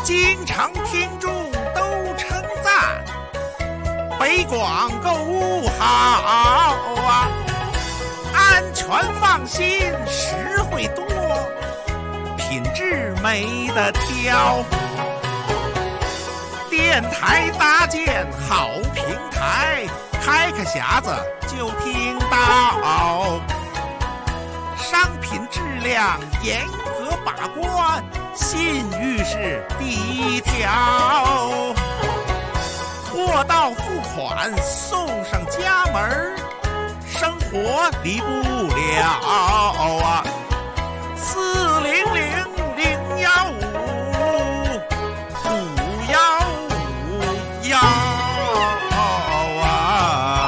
经常听众都称赞，北广购物好啊，安全放心，实惠多，品质没得挑。电台搭建好平台，开个匣子就听到，商品质量严格把关，信誉是第一条。货到付款送上家门，生活离不了啊！400-015-515啊！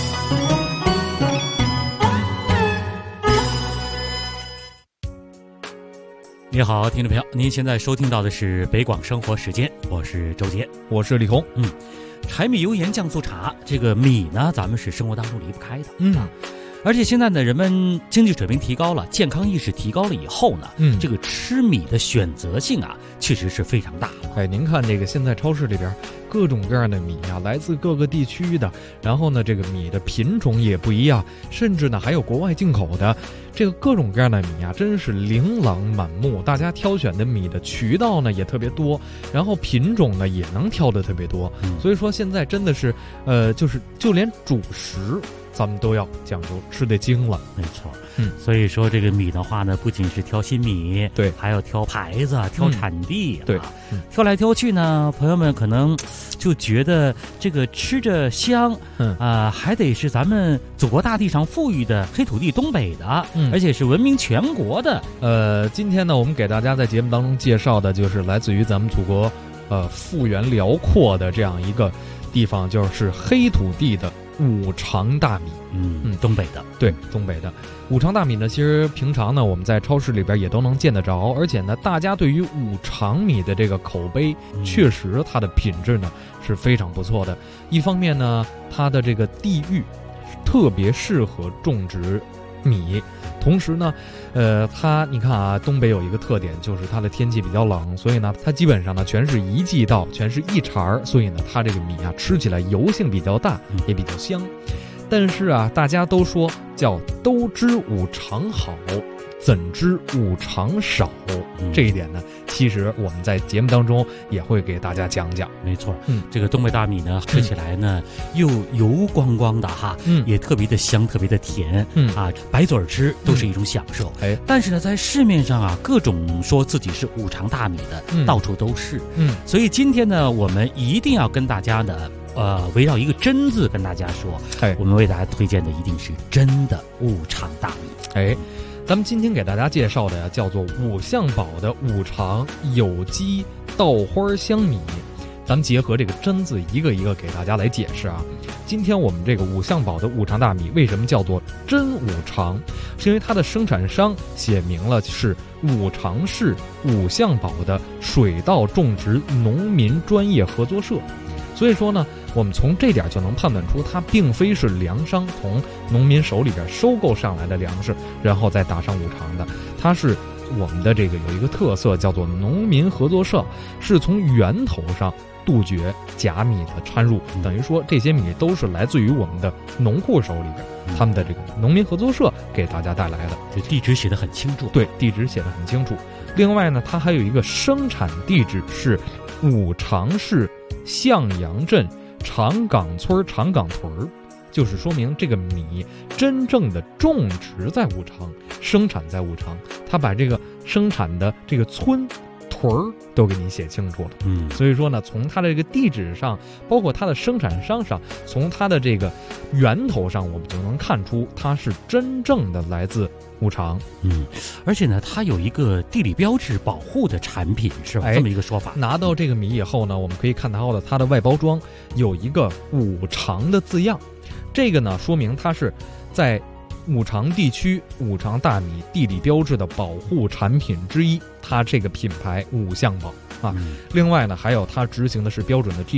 你好，听众朋友，您现在收听到的是北广生活时间，我是周杰， 我是李红。 柴米油盐酱醋茶，这个米呢，咱们是生活当中离不开的。而且现在呢，人们经济水平提高了，健康意识提高了以后呢，这个吃米的选择性啊，确实是非常大的。 您看这个现在超市里边各种各样的米啊，来自各个地区的，然后呢，这个米的品种也不一样，甚至呢还有国外进口的，这个各种各样的米啊，真是琳琅满目。大家挑选的米的渠道呢也特别多，然后品种呢也能挑的特别多。所以说现在真的是，就连主食咱们都要讲究吃得精了。 没错。所以说这个米的话呢，不仅是挑新米， 对， 还要挑牌子、挑产地， 对， 挑来挑去呢，朋友们可能就觉得这个吃着香，还得是咱们祖国大地上富裕的黑土地东北的，而且是闻名全国的。 今天呢，我们给大家在节目当中介绍的就是来自于咱们祖国，幅员辽阔的这样一个地方，就是黑土地的五常大米。 东北的， 对，东北的五常大米呢，其实平常呢我们在超市里边也都能见得着，而且呢，大家对于五常米的这个口碑，确实它的品质呢是非常不错的。一方面呢，它的这个地域特别适合种植米，同时呢，你看啊，东北有一个特点，就是它的天气比较冷，所以呢，它基本上呢全是一季稻，全是一茬，所以呢，它这个米啊吃起来油性比较大，也比较香。但是啊，大家都说叫都知五常好，怎知五常少？这一点呢，其实我们在节目当中也会给大家讲讲。 没错，这个东北大米呢，吃起来呢又油光光的哈，也特别的香，特别的甜，白嘴吃都是一种享受。但是呢，在市面上啊，各种说自己是五常大米的，到处都是。所以今天呢，我们一定要跟大家呢，围绕一个真字跟大家说，我们为大家推荐的一定是真的五常大米。 咱们今天给大家介绍的叫做五象宝的五常有机稻花香米。咱们结合这个真字一个一个给大家来解释啊。今天我们这个五象宝的五常大米为什么叫做真五常，是因为它的生产商写明了是五常市五象宝的水稻种植农民专业合作社。所以说呢，我们从这点就能判断出，它并非是粮商从农民手里边收购上来的粮食，然后再打上五常的。它是我们的这个有一个特色，叫做农民合作社，是从源头上杜绝假米的掺入，等于说这些米都是来自于我们的农户手里边，他们的这个农民合作社给大家带来的。 这地址写得很清楚。 对，地址写得很清楚。另外呢，它还有一个生产地址是五常市向阳镇长岗村长岗屯，就是说明这个米真正的种植在五常，生产在五常，他把这个生产的这个村屯都给你写清楚了。所以说呢，从它的这个地址上，包括它的生产商上，从它的这个源头上，我们就能看出它是真正的来自五常。 而且呢，它有一个地理标志保护的产品，是吧？这么一个说法。 拿到这个米以后呢，我们可以看到它的外包装有一个五常的字样，这个呢说明它是在五常地区五常大米地理标志的保护产品之一，它这个品牌五象宝啊。另外呢，还有它执行的是标准的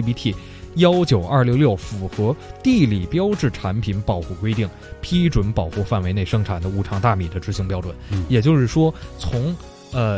GBT19266 符合地理标志产品保护规定，批准保护范围内生产的五常大米的执行标准。也就是说，从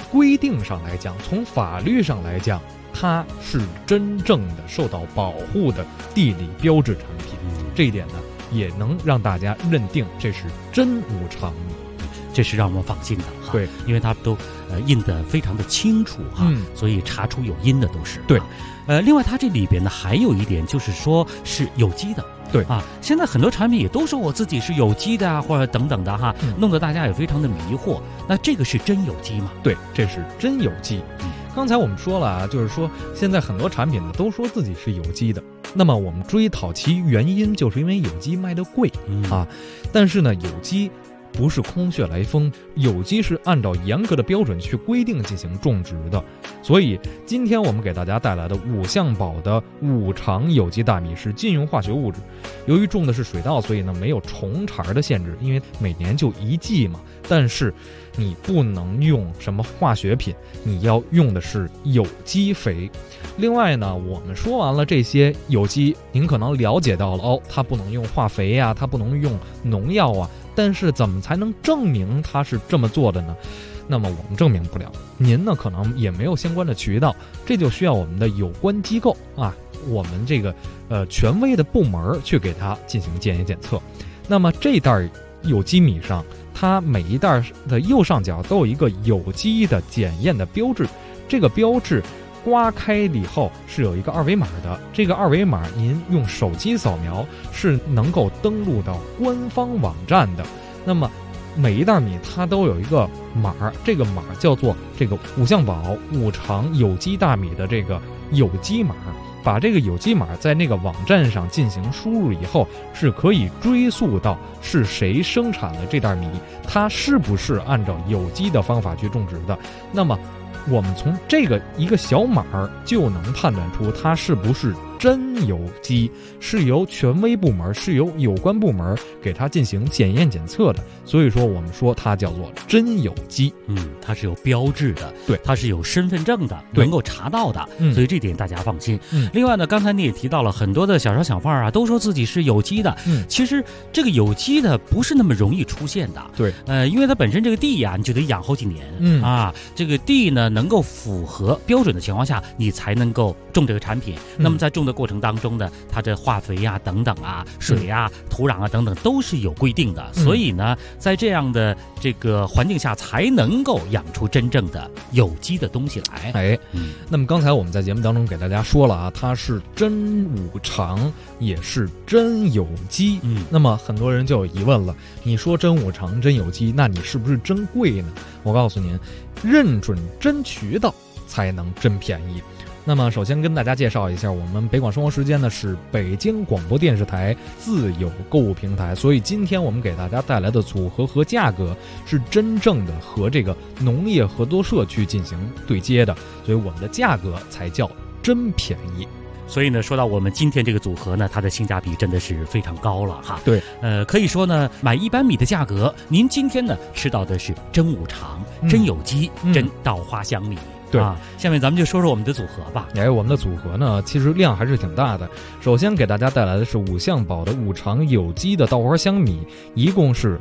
规定上来讲，从法律上来讲，它是真正的受到保护的地理标志产品。这一点呢，也能让大家认定这是真五常米。 这是让我们放心的哈， 对， 因为它都印得非常的清楚哈，所以查出有因的都是对。 另外它这里边呢还有一点就是说是有机的， 对啊，现在很多产品也都说我自己是有机的啊，或者等等的哈，弄得大家也非常的迷惑。那这个是真有机吗？ 对，这是真有机。刚才我们说了啊，就是说现在很多产品呢都说自己是有机的，那么我们追讨其原因，就是因为有机卖得贵啊。但是呢，有机不是空穴来风，有机是按照严格的标准去规定进行种植的。所以今天我们给大家带来的五象宝的五常有机大米是禁用化学物质，由于种的是水稻，所以呢没有虫茬的限制，因为每年就一季嘛。但是你不能用什么化学品，你要用的是有机肥。另外呢，我们说完了这些有机，您可能了解到了哦，它不能用化肥呀，它不能用农药啊。但是怎么才能证明它是这么做的呢？那么我们证明不了，您呢可能也没有相关的渠道，这就需要我们的有关机构啊，我们这个权威的部门去给它进行检验检测。那么这袋有机米上，它每一袋的右上角都有一个有机的检验的标志，这个标志刮开以后是有一个二维码的，这个二维码您用手机扫描是能够登录到官方网站的。那么每一袋米它都有一个码，这个码叫做这个五象宝五常有机大米的这个有机码。把这个有机码在那个网站上进行输入以后，是可以追溯到是谁生产了这袋米，它是不是按照有机的方法去种植的。那么我们从这个一个小码就能判断出它是不是真有机，是由权威部门，是由有关部门给它进行检验检测的。所以说我们说它叫做真有机。 它是有标志的， 对， 它是有身份证的，能够查到的，所以这点大家放心。另外呢，刚才你也提到了很多的小商小贩啊，都说自己是有机的。其实这个有机的不是那么容易出现的。 对， 因为它本身这个地呀，你就得养好几年。这个地呢能够符合标准的情况下，你才能够种这个产品。那么在种的过程当中呢，它这化肥啊等等啊，水啊、土壤啊等等都是有规定的。所以呢，在这样的这个环境下，才能够养出真正的有机的东西来。 那么刚才我们在节目当中给大家说了啊，它是真五常，也是真有机。那么很多人就有疑问了，你说真五常真有机，那你是不是真贵呢？我告诉您，认准真渠道才能真便宜。那么首先跟大家介绍一下，我们北广生活时间呢是北京广播电视台自有购物平台，所以今天我们给大家带来的组合和价格是真正的和这个农业合作社去进行对接的，所以我们的价格才叫真便宜。 所以呢，说到我们今天这个组合呢，它的性价比真的是非常高了哈。 对， 可以说呢，买一般米的价格，您今天呢吃到的是真五常、真有机、真稻花香米。 对下面咱们就说说我们的组合吧。 我们的组合呢，其实量还是挺大的。首先给大家带来的是五象宝的五常有机的稻花香米，一共是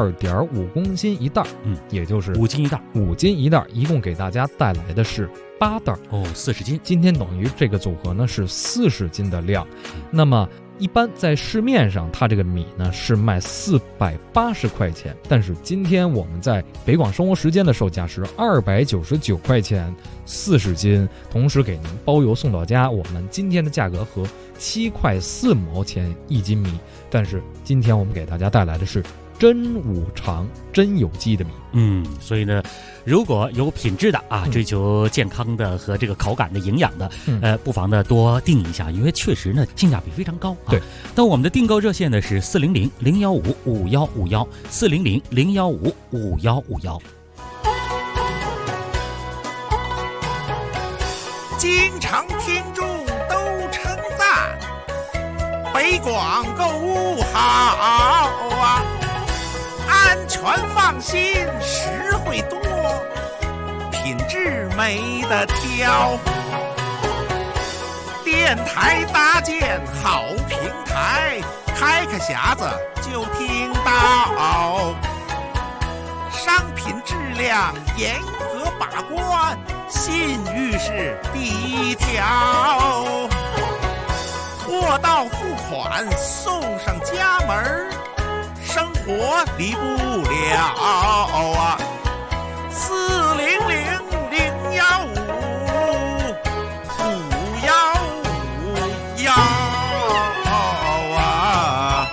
2.5公斤一袋，也就是 5斤一袋 ，5斤一袋，一共给大家带来的是8袋 ，40斤。 今天等于这个组合呢是40斤的量。那么一般在市面上，它这个米呢是卖480块钱，但是今天我们在北广生活时间的售价是299块钱，40斤，同时给您包邮送到家。我们今天的价格和7块4毛钱一斤米，但是今天我们给大家带来的是真五常真有机的米。 所以呢，如果有品质的啊，追求健康的和这个口感的营养的，不妨呢多订一下，因为确实呢性价比非常高。 对， 那我们的订购热线呢是400-015-5151，400-015-5151。 经常听众都称赞北广购物好啊，安全放心，实惠多，品质没得挑。电台搭建好平台，开匣子就听到，商品质量，严格把关，信誉是第一条。货到付款，送上家门，生活离不了啊。400-015-515-5151啊。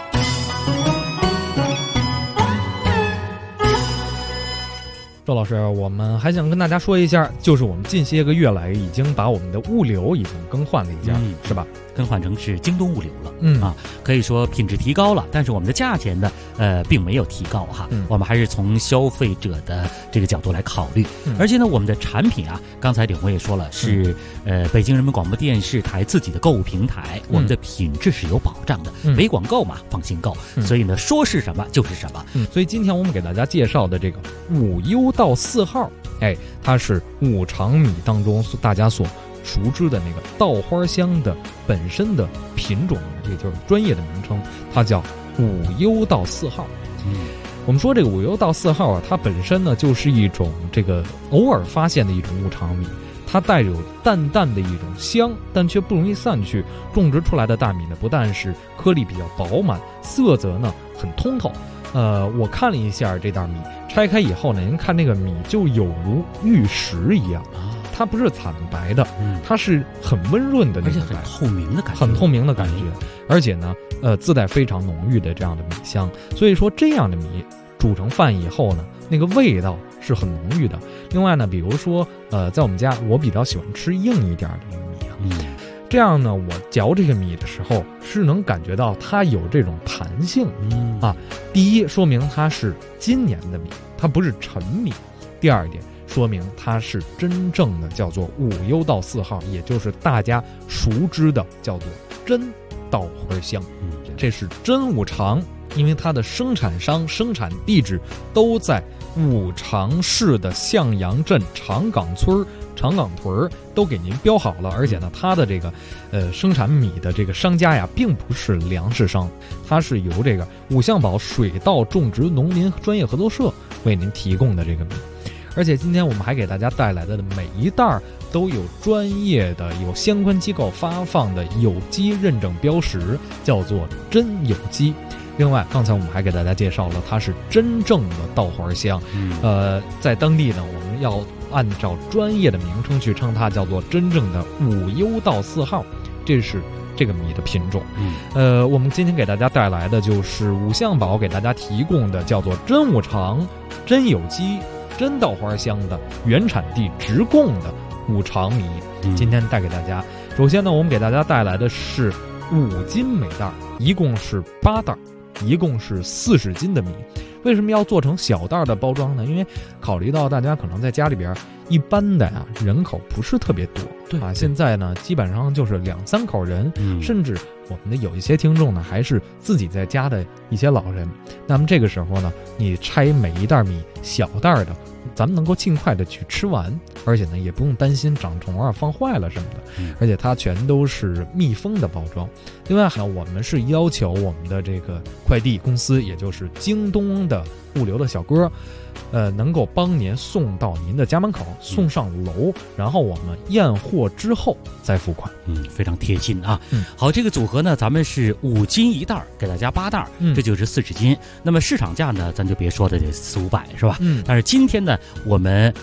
周老师，我们还想跟大家说一下，就是我们近些个月来已经把我们的物流已经更换了一下，是吧？ 更换成是京东物流了，可以说品质提高了，但是我们的价钱呢，并没有提高哈，我们还是从消费者的这个角度来考虑，而且呢，我们的产品啊，刚才领红也说了，是北京人民广播电视台自己的购物平台，我们的品质是有保障的，北广购嘛，放心购，所以呢，说是什么就是什么， 所以今天我们给大家介绍的这个5优到4号，它是五常米当中大家所熟知的那个稻花香的本身的品种，也就是专业的名称，它叫5优到4号。我们说这个5优到4号啊，它本身呢就是一种这个偶尔发现的一种五常米，它带有淡淡的一种香，但却不容易散去。种植出来的大米呢，不但是颗粒比较饱满，色泽呢很通透。我看了一下这袋米，拆开以后呢，您看这个米就有如玉石一样。它不是惨白的，它是很温润的那种， 而且很透明的感觉， 很透明的感觉，而且呢，自带非常浓郁的这样的米香。所以说，这样的米煮成饭以后呢，那个味道是很浓郁的。另外呢，比如说，在我们家，我比较喜欢吃硬一点的这个米啊，这样呢，我嚼这个米的时候是能感觉到它有这种弹性，第一，说明它是今年的米，它不是陈米；第二点，说明它是真正的叫做5优到4号，也就是大家熟知的叫做真稻花香。这是真五常，因为它的生产商、生产地址都在五常市的向阳镇长岗村、长岗屯都给您标好了。而且呢，它的这个生产米的这个商家呀，并不是粮食商，它是由这个五象堡水稻种植农民专业合作社为您提供的这个米。而且今天我们还给大家带来的每一袋都有专业的、有相关机构发放的有机认证标识，叫做真有机。另外，刚才我们还给大家介绍了，它是真正的稻花香。在当地呢，我们要按照专业的名称去称它，叫做真正的5优到4号。这是这个米的品种。我们今天给大家带来的就是五象堡给大家提供的叫做真五常、真有机、真稻花香的原产地直供的五常米。今天带给大家，首先呢，我们给大家带来的是5斤每袋，一共是8袋，一共是40斤的米。为什么要做成小袋的包装呢？因为考虑到大家可能在家里边一般的人口不是特别多，现在呢基本上就是2-3口人，甚至我们的有一些听众呢还是自己在家的一些老人。那么这个时候呢，你拆每一袋米小袋的，咱们能够尽快的去吃完，而且呢也不用担心长虫放坏了什么的，而且它全都是密封的包装。另外呢，我们是要求我们的这个快递公司，也就是京东的物流的小哥，能够帮您送到您的家门口，送上楼，然后我们验货之后再付款。 非常贴心啊。好，这个组合呢，咱们是5斤一袋，给大家8袋，这就是40斤。那么市场价呢，咱就别说的这400-500是吧？但是今天呢，我们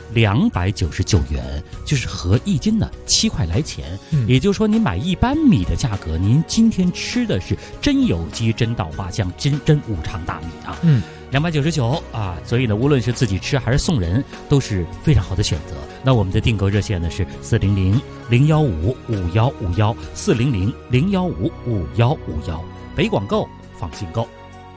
299元，就是合1斤呢7块来钱。也就是说，您买一般米的价格，您今天吃的是真有机、真稻花香、真五常大米啊。299啊，所以呢，无论是自己吃还是送人，都是非常好的选择。那我们的订购热线呢是400-015-5151，400-015-5151，北广购，放心购。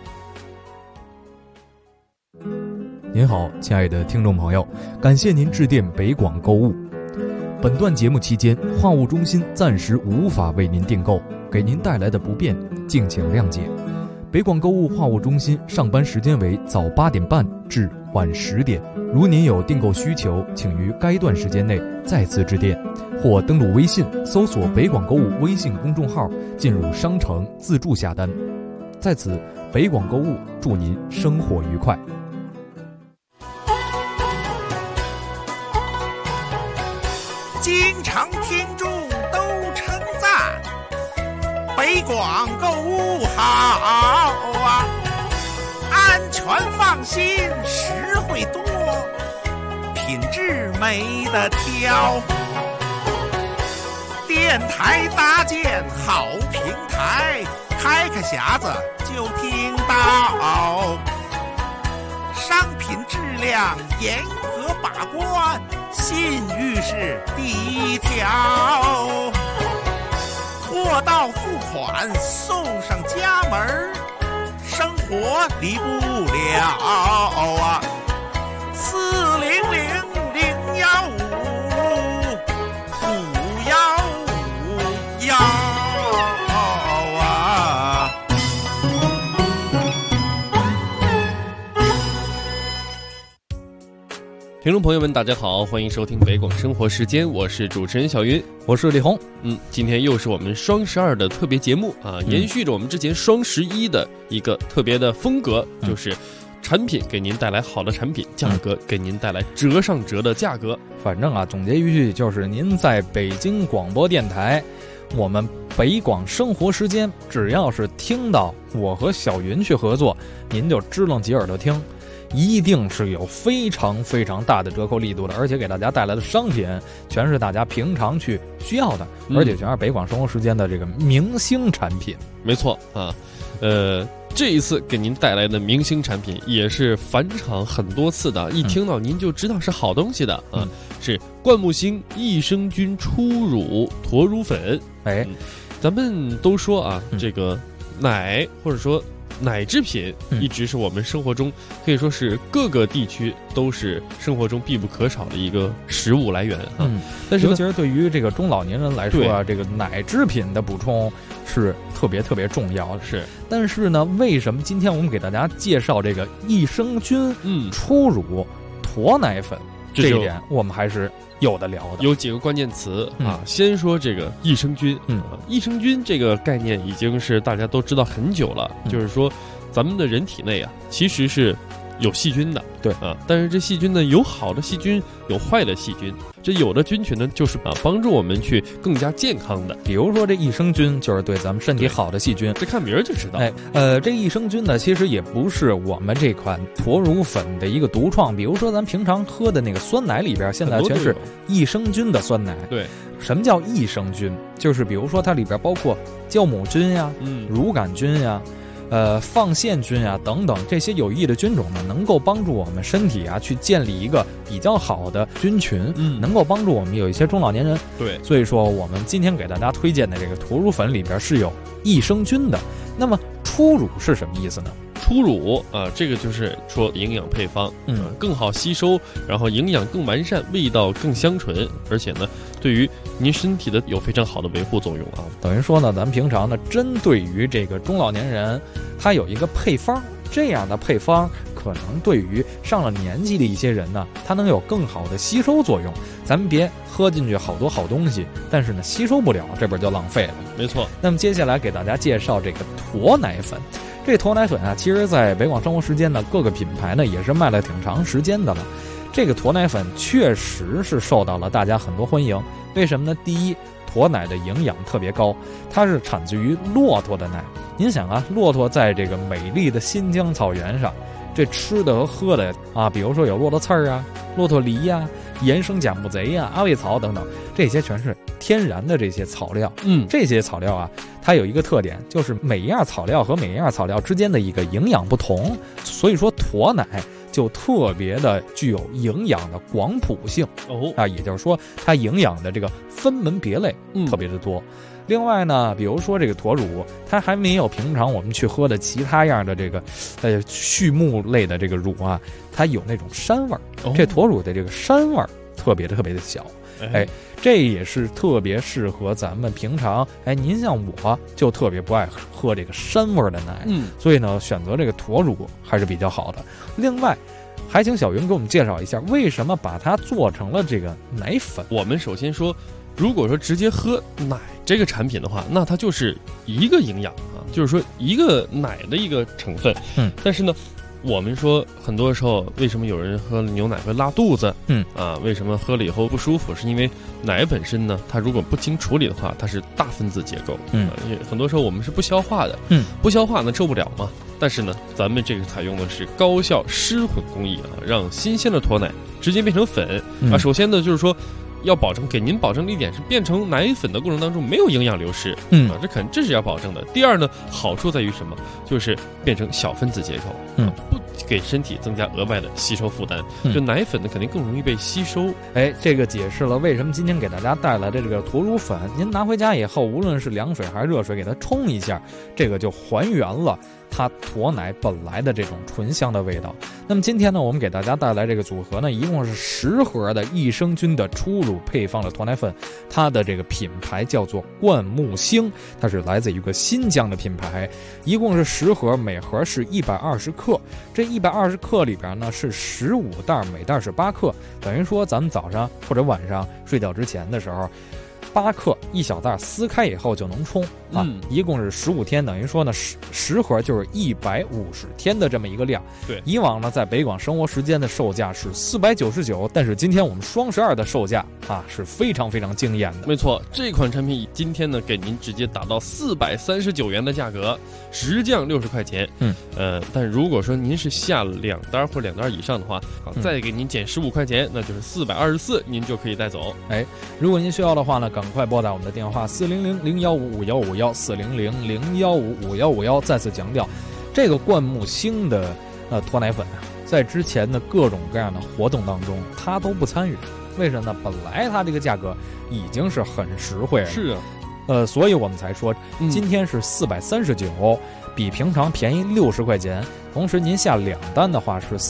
您好，亲爱的听众朋友，感谢您致电北广购物。本段节目期间，话务中心暂时无法为您订购，给您带来的不便，敬请谅解。北广购物话务中心上班时间为早8点半至晚10点，如您有订购需求，请于该段时间内再次致电，或登录微信搜索北广购物微信公众号，进入商城自助下单。在此，北广购物祝您生活愉快。 京城听众都称赞，北广购物好啊，安全放心，实惠多，品质没得挑。电台搭建好平台，开匣子就听到，商品质量严格把关，信誉是第一条。货到付款送上家门，生活离不了啊！400-015-515啊！ 听众朋友们，大家好，欢迎收听北广生活时间，我是主持人小云， 我是李红。 今天又是我们双12的特别节目啊，延续着我们之前双11的一个特别的风格，就是产品给您带来好的产品，价格给您带来折上折的价格。 反正啊，总结一句就是您在北京广播电台，我们北广生活时间，只要是听到我和小云去合作，您就支棱起耳朵听。一定是有非常非常大的折扣力度的，而且给大家带来的商品全是大家平常去需要的，而且全是北广生活时间的这个明星产品。 没错啊，这一次给您带来的明星产品也是返场很多次的，一听到您就知道是好东西的啊，是冠木星益生菌初乳驼乳粉。咱们都说啊，这个奶或者说奶制品一直是我们生活中可以说是各个地区都是生活中必不可少的一个食物来源啊。但是尤其是对于这个中老年人来说啊，这个奶制品的补充是特别特别重要的。 是， 但是呢，为什么今天我们给大家介绍这个益生菌初乳驼奶粉，这一点我们还是有的聊的。 有几个关键词啊，先说这个益生菌。益生菌这个概念已经是大家都知道很久了，就是说咱们的人体内啊其实是有细菌的， 对啊，但是这细菌呢有好的细菌，有坏的细菌。这有的菌群呢就是帮助我们去更加健康的， 比如说这益生菌就是对咱们身体好的细菌， 这看名儿就知道。 这益生菌呢其实也不是我们这款驼乳粉的一个独创，比如说咱平常喝的那个酸奶里边现在全是益生菌的酸奶。 对， 什么叫益生菌？就是比如说它里边包括酵母菌呀、乳杆菌呀、放线菌呀等等这些有益的菌种呢，能够帮助我们身体啊去建立一个比较好的菌群，能够帮助我们有一些中老年人。 对， 所以说我们今天给大家推荐的这个驼乳粉里边是有益生菌的。那么初乳是什么意思呢？ 初乳啊，这个就是说营养配方，更好吸收，然后营养更完善，味道更香醇，而且呢，对于您身体的有非常好的维护作用啊。 等于说呢，咱们平常呢，针对于这个中老年人，它有一个配方，这样的配方可能对于上了年纪的一些人呢，它能有更好的吸收作用。咱们别喝进去好多好东西，但是呢吸收不了，这边就浪费了。 没错。 那么接下来给大家介绍这个驼奶粉。这驼奶粉啊，其实在北广生活时间呢，各个品牌呢也是卖了挺长时间的了。这个驼奶粉确实是受到了大家很多欢迎。为什么呢？第一，驼奶的营养特别高，它是产自于骆驼的奶。您想啊，骆驼在这个美丽的新疆草原上，这吃的和喝的啊，比如说有骆驼刺儿啊、骆驼梨呀、野生甲木贼呀、阿魏草等等，这些全是天然的这些草料。这些草料啊，它有一个特点，就是每一样草料和每一样草料之间的一个营养不同，所以说驼奶就特别的具有营养的广谱性也就是说它营养的这个分门别类特别的多。另外呢，比如说这个驼乳，它还没有平常我们去喝的其他样的这个畜牧类的这个乳啊，它有那种膻味儿。这驼乳的这个膻味儿特别的小。这也是特别适合咱们平常您像我就特别不爱喝这个膻味的奶，所以呢选择这个驼乳还是比较好的。另外还请小云给我们介绍一下为什么把它做成了这个奶粉。 我们首先说，如果说直接喝奶这个产品的话，那它就是一个营养啊，就是说一个奶的一个成分。但是呢， 我们说很多时候为什么有人喝了牛奶会拉肚子？为什么喝了以后不舒服？是因为奶本身呢，它如果不经处理的话，它是大分子结构，很多时候我们是不消化的，不消化呢受不了嘛。但是呢，咱们这个采用的是高效湿混工艺让新鲜的脱奶直接变成粉首先呢，就是说要给您保证的一点是变成奶粉的过程当中没有营养流失，这是要保证的。第二呢，好处在于什么？就是变成小分子结构，不给身体增加额外的吸收负担，就奶粉呢肯定更容易被吸收。 这个解释了为什么今天给大家带来的这个驼乳粉，您拿回家以后，无论是凉水还是热水给它冲一下，这个就还原了它驼奶本来的这种醇香的味道。那么今天呢，我们给大家带来这个组合呢，一共是10盒的益生菌的初乳配方的驼奶粉，它的这个品牌叫做灌木星，它是来自一个新疆的品牌，一共是10盒，每盒是120克，这120克里边呢是15袋，每袋是8克，等于说咱们早上或者晚上睡觉之前的时候，8克一小袋撕开以后就能冲一共是15天，等于说呢10盒就是150天的这么一个量。 对， 以往呢在北广生活时间的售价是499，但是今天我们双12的售价是非常非常惊艳的。 没错，这款产品今天呢给您直接打到439元的价格，直降60块钱。但如果说您是下2单或2单以上的话再给您减15块钱，那就是424，您就可以带走。 如果您需要的话呢，赶快拨打我们的电话400-015-5151，400-015-5151。再次强调，这个灌木星的脱奶粉在之前的各种各样的活动当中，它都不参与。为什么呢？本来它这个价格已经是很实惠了。 是所以我们才说今天是439，比平常便宜60块钱。同时您下2单的话是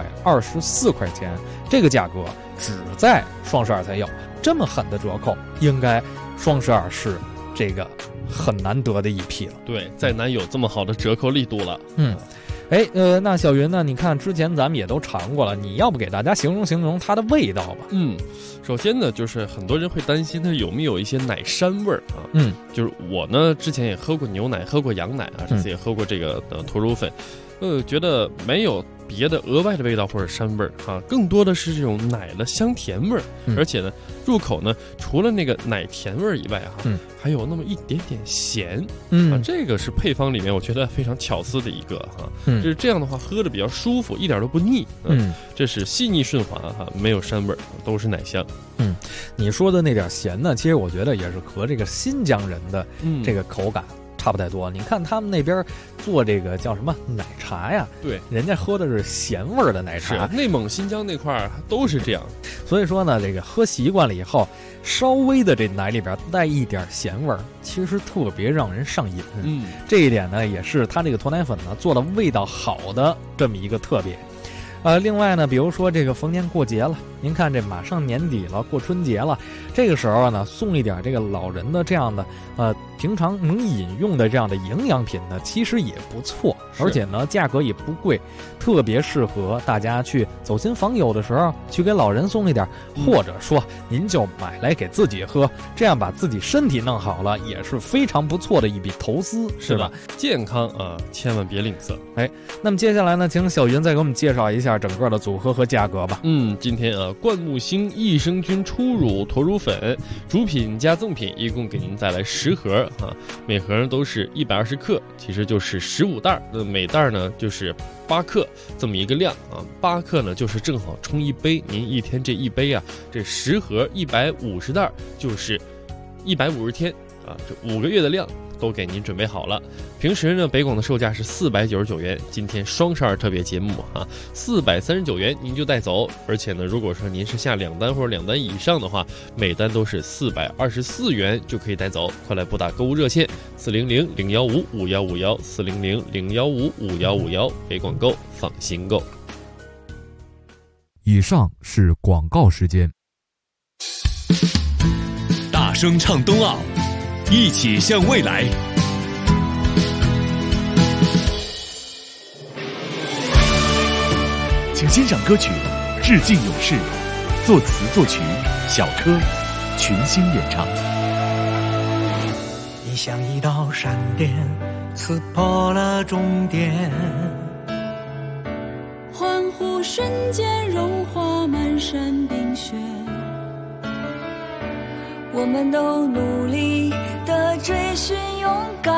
424块钱，这个价格只在双12才有。这么狠的折扣，应该双12是这个很难得的一批了。 对，再难有这么好的折扣力度了。 那小云呢？你看之前咱们也都尝过了，你要不给大家形容它的味道吧？ 首先呢，就是很多人会担心它有没有一些奶膻味儿就是我呢之前也喝过牛奶，喝过羊奶这次也喝过这个驼乳粉，觉得没有别的额外的味道或者膻味儿更多的是这种奶的香甜味儿，而且呢入口呢除了那个奶甜味儿以外还有那么一点点咸这个是配方里面我觉得非常巧思的一个就是这样的话喝着比较舒服，一点都不腻这是细腻顺滑没有膻味儿，都是奶香。 你说的那点咸呢，其实我觉得也是和这个新疆人的这个口感差不太多。你看他们那边做这个叫什么奶茶呀？ 对， 人家喝的是咸味儿的奶茶。 内蒙、新疆那块都是这样。 所以说呢，这个喝习惯了以后，稍微的这奶里边带一点咸味儿，其实特别让人上瘾。这一点呢，也是它这个驼奶粉呢做的味道好的这么一个特别。另外呢，比如说这个逢年过节了，您看这马上年底了，过春节了，这个时候呢，送一点这个老人的这样的平常能饮用的这样的营养品呢，其实也不错，而且呢价格也不贵，特别适合大家去走亲访友的时候去给老人送一点，或者说您就买来给自己喝，这样把自己身体弄好了，也是非常不错的一笔投资，是吧？ 健康千万别吝啬。 那么接下来呢，请小云再给我们介绍一下整个的组合和价格吧。 今天灌木星益生菌初乳驼乳粉主品加赠品一共给您带来10盒每盒都是120克，其实就是15袋，那每袋呢就是8克这么一个量8克呢就是正好冲一杯，您一天这一杯这10盒150袋就是150天这5个月的量都给您准备好了。平时呢北广的售价是499元，今天双12特别节目439元您就带走。而且呢如果说您是下2单或者2单以上的话，每单都是424元就可以带走。快来拨打购物热线400-015-5151 400-015-5151，北广购放心购。 以上是广告时间。 大声唱冬奥，一起向未来。请欣赏歌曲《致敬勇士》，作词作曲小柯，群星演唱。 你像一道闪电刺破了终点， 湖瞬间融化满山冰雪，我们都努力地追寻勇敢，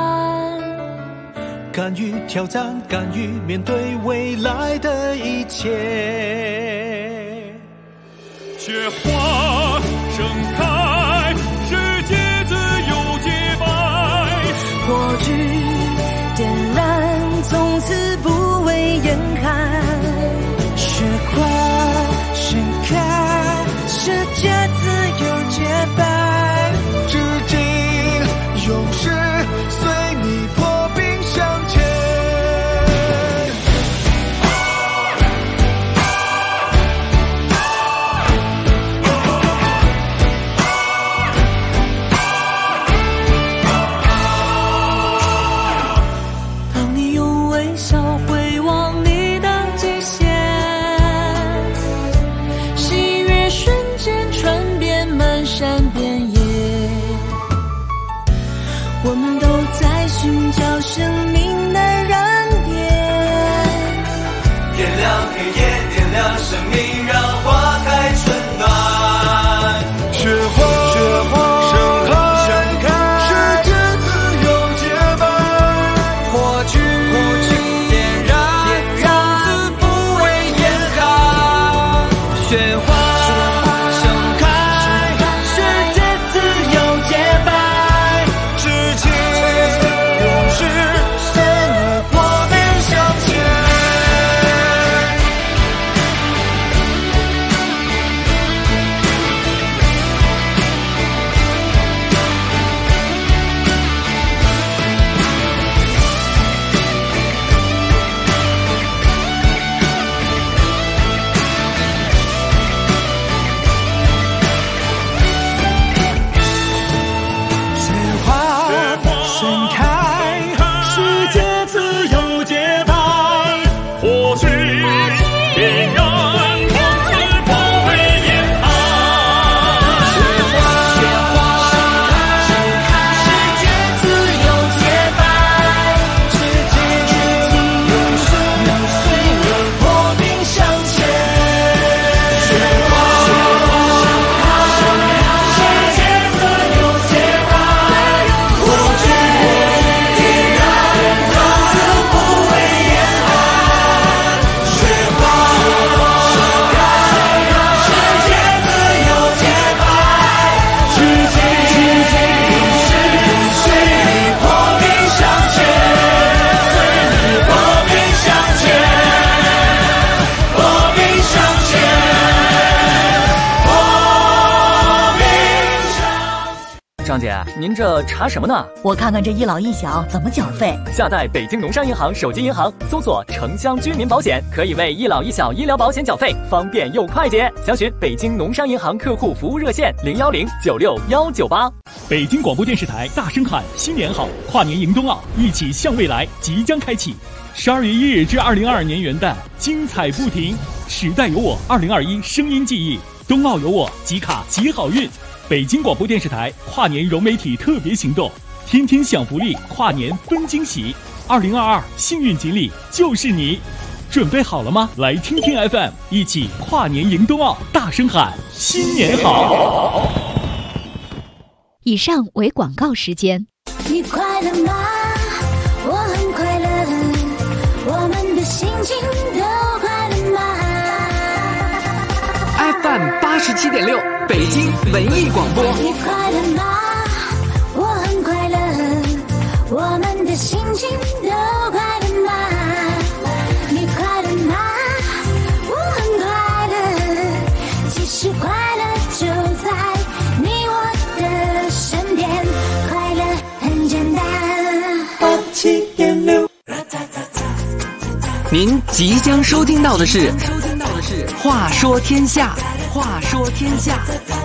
敢于挑战，敢于面对未来的一切。 雪花盛开，世界自由洁白， 火炬点燃，从此不畏严寒，雪花盛开，世界自由洁白， 至今勇士随你破冰向前。 我们都在寻找生命的燃点， 点亮黑夜，点亮生命，让花开春暖。 雪花盛开，世界自由洁白， 火炬点燃，从此不畏严寒。雪花盛开，世界自由洁白。 张姐，您这查什么呢？ 我看看这一老一小怎么缴费。 下载北京农商银行手机银行，搜索城乡居民保险，可以为一老一小医疗保险缴费，方便又快捷。详询北京农商银行客户服务热线010969198。 北京广播电视台大声喊新年好，跨年迎冬奥，一起向未来即将开启。12月1日至2022年元旦，精彩不停。时代有我2021声音记忆，冬奥有我，集卡集好运。北京广播电视台跨年融媒体特别行动，天天享福利，跨年分惊喜。2022幸运锦鲤就是你，准备好了吗？来听听 FM， 一起跨年迎冬奥，大声喊新年好。 以上为广告时间。 你快乐吗？我很快乐，我们的心情都快乐吗？ FM 87.6北京文艺广播。 你快乐吗？我很快乐，我们的心情都快乐吗？你快乐吗？我很快乐，其实快乐就在你我的身边，快乐很简单。87.6。 您即将收听到的是《话说天下》，话说天下。